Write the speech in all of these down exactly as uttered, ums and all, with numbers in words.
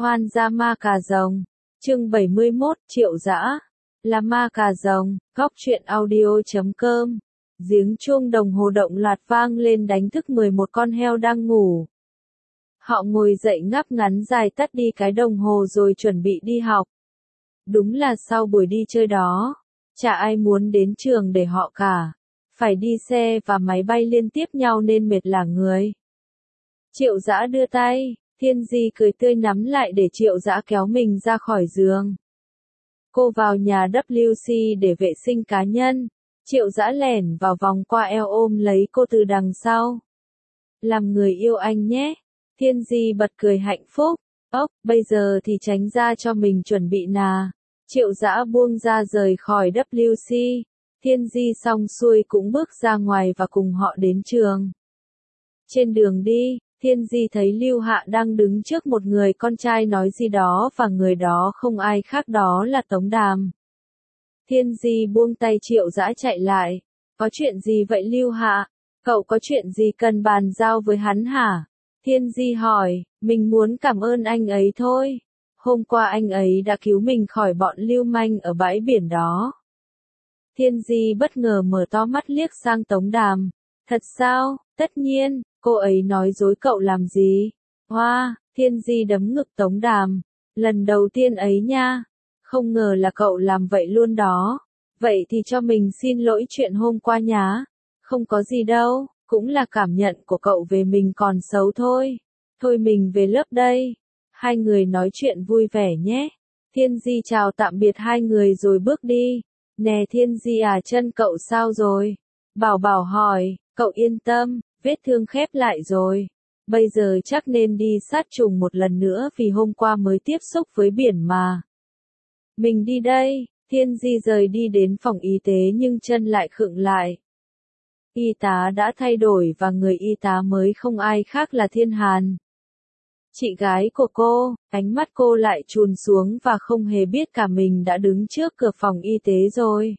Hoan gia ma cà rồng. Chương bảy mươi mốt, Triệu Dã là ma cà rồng. Góc truyện audio chấm com. Giếng chuông đồng hồ động loạt vang lên đánh thức mười một con heo đang ngủ. Họ ngồi dậy ngáp ngắn dài tắt đi cái đồng hồ rồi chuẩn bị đi học. Đúng là sau buổi đi chơi đó, chả ai muốn đến trường để họ cả. Phải đi xe và máy bay liên tiếp nhau nên mệt lả người. Triệu Dã đưa tay, Thiên Di cười tươi nắm lại để Triệu Dã kéo mình ra khỏi giường. Cô vào nhà W C để vệ sinh cá nhân. Triệu Dã lẻn vào vòng qua eo ôm lấy cô từ đằng sau. Làm người yêu anh nhé. Thiên Di bật cười hạnh phúc. Ốc, bây giờ thì tránh ra cho mình chuẩn bị nà. Triệu Dã buông ra rời khỏi W C. Thiên Di xong xuôi cũng bước ra ngoài và cùng họ đến trường. Trên đường đi, Thiên Di thấy Lưu Hạ đang đứng trước một người con trai nói gì đó và người đó không ai khác đó là Tống Đàm. Thiên Di buông tay Triệu Dã chạy lại. Có chuyện gì vậy Lưu Hạ? Cậu có chuyện gì cần bàn giao với hắn hả? Thiên Di hỏi, mình muốn cảm ơn anh ấy thôi. Hôm qua anh ấy đã cứu mình khỏi bọn lưu manh ở bãi biển đó. Thiên Di bất ngờ mở to mắt liếc sang Tống Đàm. Thật sao? Tất nhiên, cô ấy nói dối cậu làm gì? Hoa, Thiên Di đấm ngực Tống Đàm. Lần đầu tiên ấy nha. Không ngờ là cậu làm vậy luôn đó. Vậy thì cho mình xin lỗi chuyện hôm qua nhá. Không có gì đâu, cũng là cảm nhận của cậu về mình còn xấu thôi. Thôi mình về lớp đây. Hai người nói chuyện vui vẻ nhé. Thiên Di chào tạm biệt hai người rồi bước đi. Nè Thiên Di à, chân cậu sao rồi? Bảo Bảo hỏi. Cậu yên tâm, vết thương khép lại rồi. Bây giờ chắc nên đi sát trùng một lần nữa vì hôm qua mới tiếp xúc với biển mà. Mình đi đây. Thiên Di rời đi đến phòng y tế nhưng chân lại khựng lại. Y tá đã thay đổi và người y tá mới không ai khác là Thiên Hàn. Chị gái của cô, ánh mắt cô lại chùn xuống và không hề biết cả mình đã đứng trước cửa phòng y tế rồi.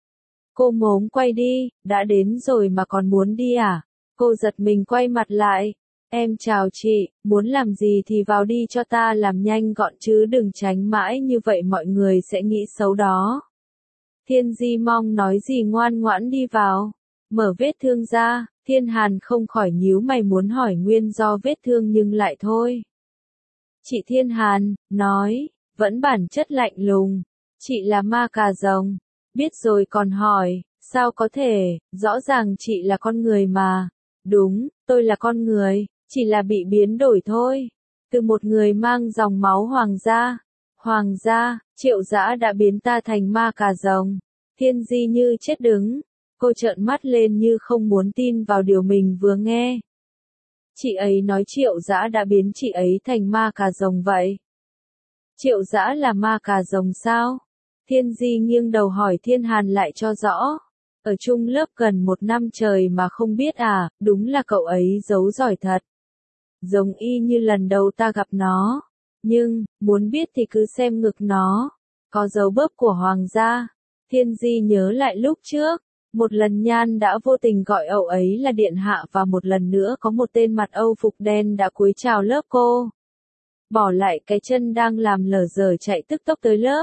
Cô mốm quay đi, đã đến rồi mà còn muốn đi à? Cô giật mình quay mặt lại. Em chào chị, muốn làm gì thì vào đi cho ta làm nhanh gọn chứ đừng tránh mãi như vậy mọi người sẽ nghĩ xấu đó. Thiên Di mong nói gì ngoan ngoãn đi vào. Mở vết thương ra, Thiên Hàn không khỏi nhíu mày muốn hỏi nguyên do vết thương nhưng lại thôi. Chị Thiên Hàn, nói, vẫn bản chất lạnh lùng. Chị là ma cà rồng. Biết rồi còn hỏi, sao có thể, rõ ràng chị là con người mà. Đúng, tôi là con người, chỉ là bị biến đổi thôi. Từ một người mang dòng máu hoàng gia. Hoàng gia, Triệu Dã đã biến ta thành ma cà rồng. Thiên Di như chết đứng. Cô trợn mắt lên như không muốn tin vào điều mình vừa nghe. Chị ấy nói Triệu Dã đã biến chị ấy thành ma cà rồng vậy. Triệu Dã là ma cà rồng sao? Thiên Di nghiêng đầu hỏi Thiên Hàn lại cho rõ. Ở chung lớp gần một năm trời mà không biết à, đúng là cậu ấy giấu giỏi thật. Giống y như lần đầu ta gặp nó. Nhưng, muốn biết thì cứ xem ngực nó. Có dấu bớp của hoàng gia. Thiên Di nhớ lại lúc trước. Một lần Nhan đã vô tình gọi ậu ấy là điện hạ và một lần nữa có một tên mặt Âu phục đen đã cúi chào lớp cô. Bỏ lại cái chân đang làm lờ dờ chạy tức tốc tới lớp.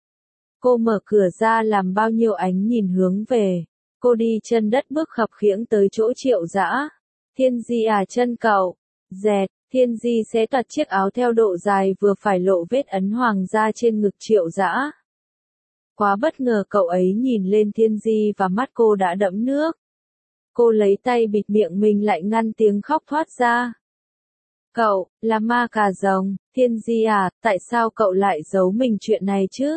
Cô mở cửa ra làm bao nhiêu ánh nhìn hướng về. Cô đi chân đất bước khập khiễng tới chỗ Triệu Dã. Thiên Di à, chân cậu. Dẹt, Thiên Di xé toạc chiếc áo theo độ dài vừa phải lộ vết ấn hoàng gia trên ngực Triệu Dã. Quá bất ngờ cậu ấy nhìn lên Thiên Di và mắt cô đã đẫm nước. Cô lấy tay bịt miệng mình lại ngăn tiếng khóc thoát ra. Cậu, là ma cà rồng, Thiên Di à, tại sao cậu lại giấu mình chuyện này chứ?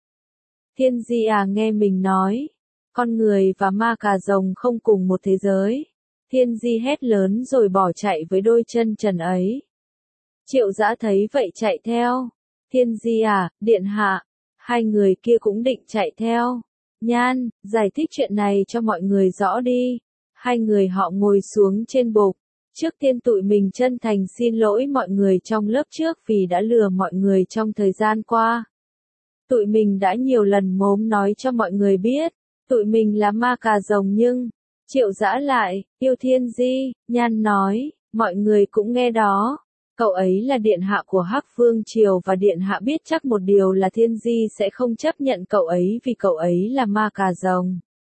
Thiên Di à, nghe mình nói, con người và ma cà rồng không cùng một thế giới. Thiên Di hét lớn rồi bỏ chạy với đôi chân trần ấy. Triệu Dã thấy vậy chạy theo. Thiên Di à, điện hạ. Hai người kia cũng định chạy theo. Nhan, giải thích chuyện này cho mọi người rõ đi. Hai người họ ngồi xuống trên bục. Trước tiên tụi mình chân thành xin lỗi mọi người trong lớp trước vì đã lừa mọi người trong thời gian qua. Tụi mình đã nhiều lần mốm nói cho mọi người biết. Tụi mình là ma cà rồng nhưng... Triệu Dã lại, yêu Thiên Di, Nhan nói, mọi người cũng nghe đó. Cậu ấy là điện hạ của Hắc Vương Triều và điện hạ biết chắc một điều là Thiên Di sẽ không chấp nhận cậu ấy vì cậu ấy là ma cà rồng.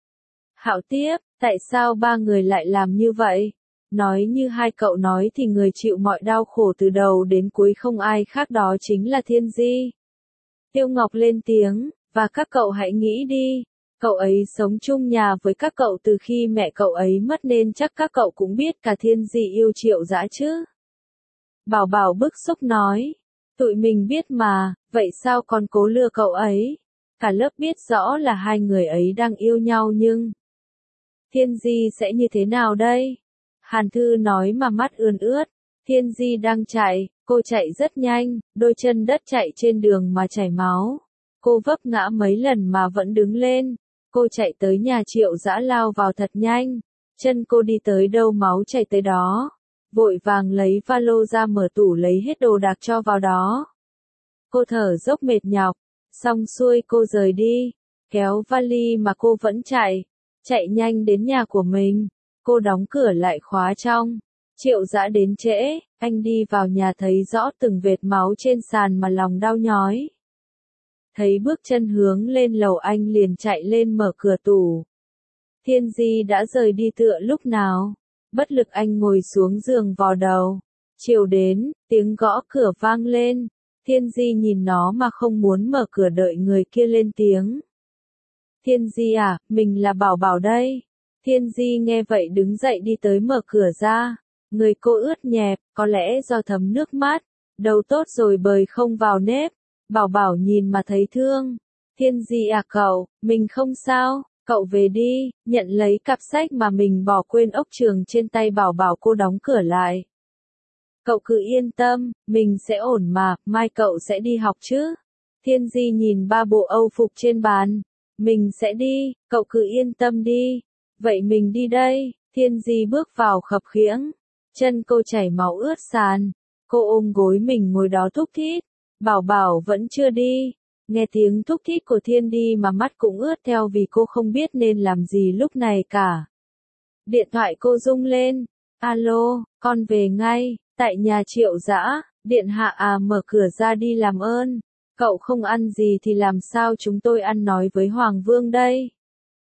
Hạo tiếp, tại sao ba người lại làm như vậy? Nói như hai cậu nói thì người chịu mọi đau khổ từ đầu đến cuối không ai khác đó chính là Thiên Di. Tiêu Ngọc lên tiếng, và các cậu hãy nghĩ đi, cậu ấy sống chung nhà với các cậu từ khi mẹ cậu ấy mất nên chắc các cậu cũng biết cả Thiên Di yêu Triệu Dã chứ. Bảo Bảo bức xúc nói, tụi mình biết mà, vậy sao còn cố lừa cậu ấy? Cả lớp biết rõ là hai người ấy đang yêu nhau nhưng... Thiên Di sẽ như thế nào đây? Hàn Thư nói mà mắt ươn ướt. Thiên Di đang chạy, cô chạy rất nhanh, đôi chân đất chạy trên đường mà chảy máu. Cô vấp ngã mấy lần mà vẫn đứng lên. Cô chạy tới nhà Triệu Dã lao vào thật nhanh. Chân cô đi tới đâu máu chảy tới đó. Vội vàng lấy valo ra mở tủ lấy hết đồ đạc cho vào đó. Cô thở dốc mệt nhọc. Xong xuôi cô rời đi. Kéo vali mà cô vẫn chạy. Chạy nhanh đến nhà của mình. Cô đóng cửa lại khóa trong. Triệu Dã đến trễ, anh đi vào nhà thấy rõ từng vệt máu trên sàn mà lòng đau nhói. Thấy bước chân hướng lên lầu anh liền chạy lên mở cửa tủ. Thiên Di đã rời đi tựa lúc nào. Bất lực anh ngồi xuống giường vò đầu. Chiều đến, tiếng gõ cửa vang lên. Thiên Di nhìn nó mà không muốn mở cửa đợi người kia lên tiếng. Thiên Di à, mình là Bảo Bảo đây. Thiên Di nghe vậy đứng dậy đi tới mở cửa ra. Người cô ướt nhẹp, có lẽ do thấm nước mắt. Đầu tốt rồi bời không vào nếp. Bảo Bảo nhìn mà thấy thương. Thiên Di à cậu, mình không sao, cậu về đi, nhận lấy cặp sách mà mình bỏ quên ốc trường trên tay Bảo Bảo. Cô đóng cửa lại. Cậu cứ yên tâm, mình sẽ ổn mà, mai cậu sẽ đi học chứ. Thiên Di nhìn ba bộ âu phục trên bàn. Mình sẽ đi, cậu cứ yên tâm đi. Vậy mình đi đây. Thiên Di bước vào khập khiễng. Chân cô chảy máu ướt sàn. Cô ôm gối mình ngồi đó thúc thít. Bảo Bảo vẫn chưa đi. Nghe tiếng thúc thít của Thiên Di mà mắt cũng ướt theo vì cô không biết nên làm gì lúc này cả. Điện thoại cô rung lên. Alo, con về ngay. Tại nhà Triệu Dã. Điện hạ à, mở cửa ra đi làm ơn. Cậu không ăn gì thì làm sao chúng tôi ăn nói với Hoàng Vương đây?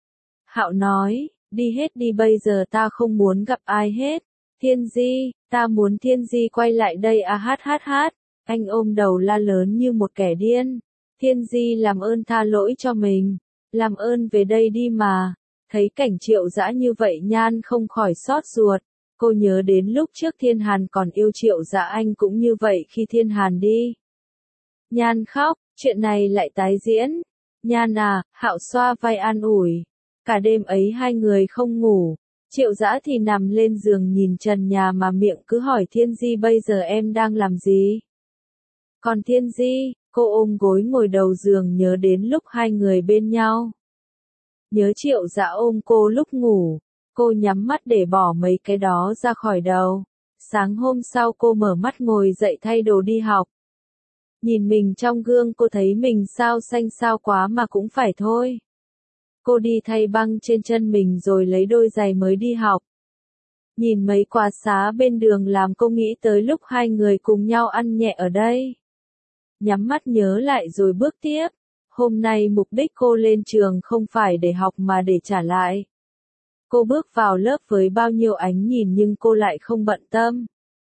Hạo nói, đi hết đi bây giờ ta không muốn gặp ai hết. Thiên Di, ta muốn Thiên Di quay lại đây à hát hát hát. Anh ôm đầu la lớn như một kẻ điên. Thiên Di làm ơn tha lỗi cho mình. Làm ơn về đây đi mà. Thấy cảnh Triệu Dã như vậy Nhan không khỏi xót ruột. Cô nhớ đến lúc trước Thiên Hàn còn yêu Triệu Dã anh cũng như vậy khi Thiên Hàn đi. Nhan khóc, chuyện này lại tái diễn. Nhan à, Hạo xoa vai an ủi. Cả đêm ấy hai người không ngủ. Triệu Dã thì nằm lên giường nhìn trần nhà mà miệng cứ hỏi Thiên Di bây giờ em đang làm gì? Còn Thiên Di, cô ôm gối ngồi đầu giường nhớ đến lúc hai người bên nhau. Nhớ Triệu Dã ôm cô lúc ngủ. Cô nhắm mắt để bỏ mấy cái đó ra khỏi đầu. Sáng hôm sau cô mở mắt ngồi dậy thay đồ đi học. Nhìn mình trong gương cô thấy mình sao xanh sao quá mà cũng phải thôi. Cô đi thay băng trên chân mình rồi lấy đôi giày mới đi học. Nhìn mấy quà xá bên đường làm cô nghĩ tới lúc hai người cùng nhau ăn nhẹ ở đây. Nhắm mắt nhớ lại rồi bước tiếp. Hôm nay mục đích cô lên trường không phải để học mà để trả lại. Cô bước vào lớp với bao nhiêu ánh nhìn nhưng cô lại không bận tâm.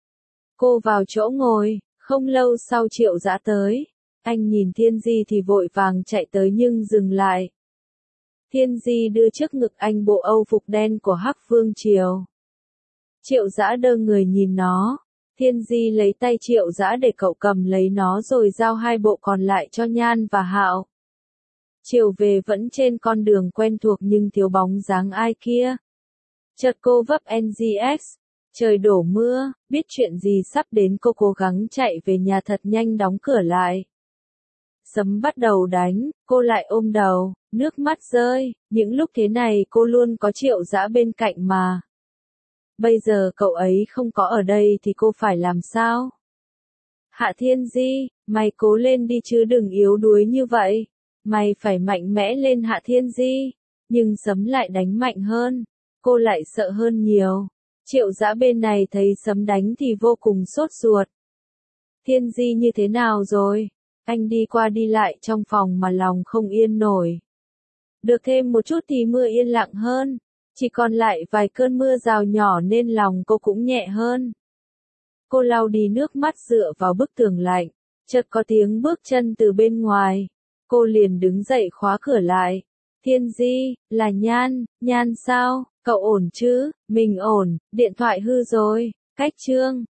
Cô vào chỗ ngồi, không lâu sau Triệu Dã tới. Anh nhìn Thiên Di thì vội vàng chạy tới nhưng dừng lại. Thiên Di đưa trước ngực anh bộ âu phục đen của Hắc Vương Triều. Triệu Dã đơ người nhìn nó. Thiên Di lấy tay Triệu Dã để cậu cầm lấy nó rồi giao hai bộ còn lại cho Nhan và Hạo. Chiều về vẫn trên con đường quen thuộc nhưng thiếu bóng dáng ai kia. Chợt cô vấp en giê ích. Trời đổ mưa, biết chuyện gì sắp đến cô cố gắng chạy về nhà thật nhanh đóng cửa lại. Sấm bắt đầu đánh, cô lại ôm đầu, nước mắt rơi, những lúc thế này cô luôn có Triệu Dã bên cạnh mà. Bây giờ cậu ấy không có ở đây thì cô phải làm sao? Hạ Thiên Di, mày cố lên đi chứ đừng yếu đuối như vậy. Mày phải mạnh mẽ lên Hạ Thiên Di. Nhưng sấm lại đánh mạnh hơn. Cô lại sợ hơn nhiều. Triệu Dã bên này thấy sấm đánh thì vô cùng sốt ruột. Thiên Di như thế nào rồi? Anh đi qua đi lại trong phòng mà lòng không yên nổi. Được thêm một chút thì mưa yên lặng hơn. Chỉ còn lại vài cơn mưa rào nhỏ nên lòng cô cũng nhẹ hơn. Cô lau đi nước mắt dựa vào bức tường lạnh. Chợt có tiếng bước chân từ bên ngoài. Cô liền đứng dậy khóa cửa lại. Thiên Di, là Nhan, Nhan sao? Cậu ổn chứ? Mình ổn, điện thoại hư rồi. Cách Trương.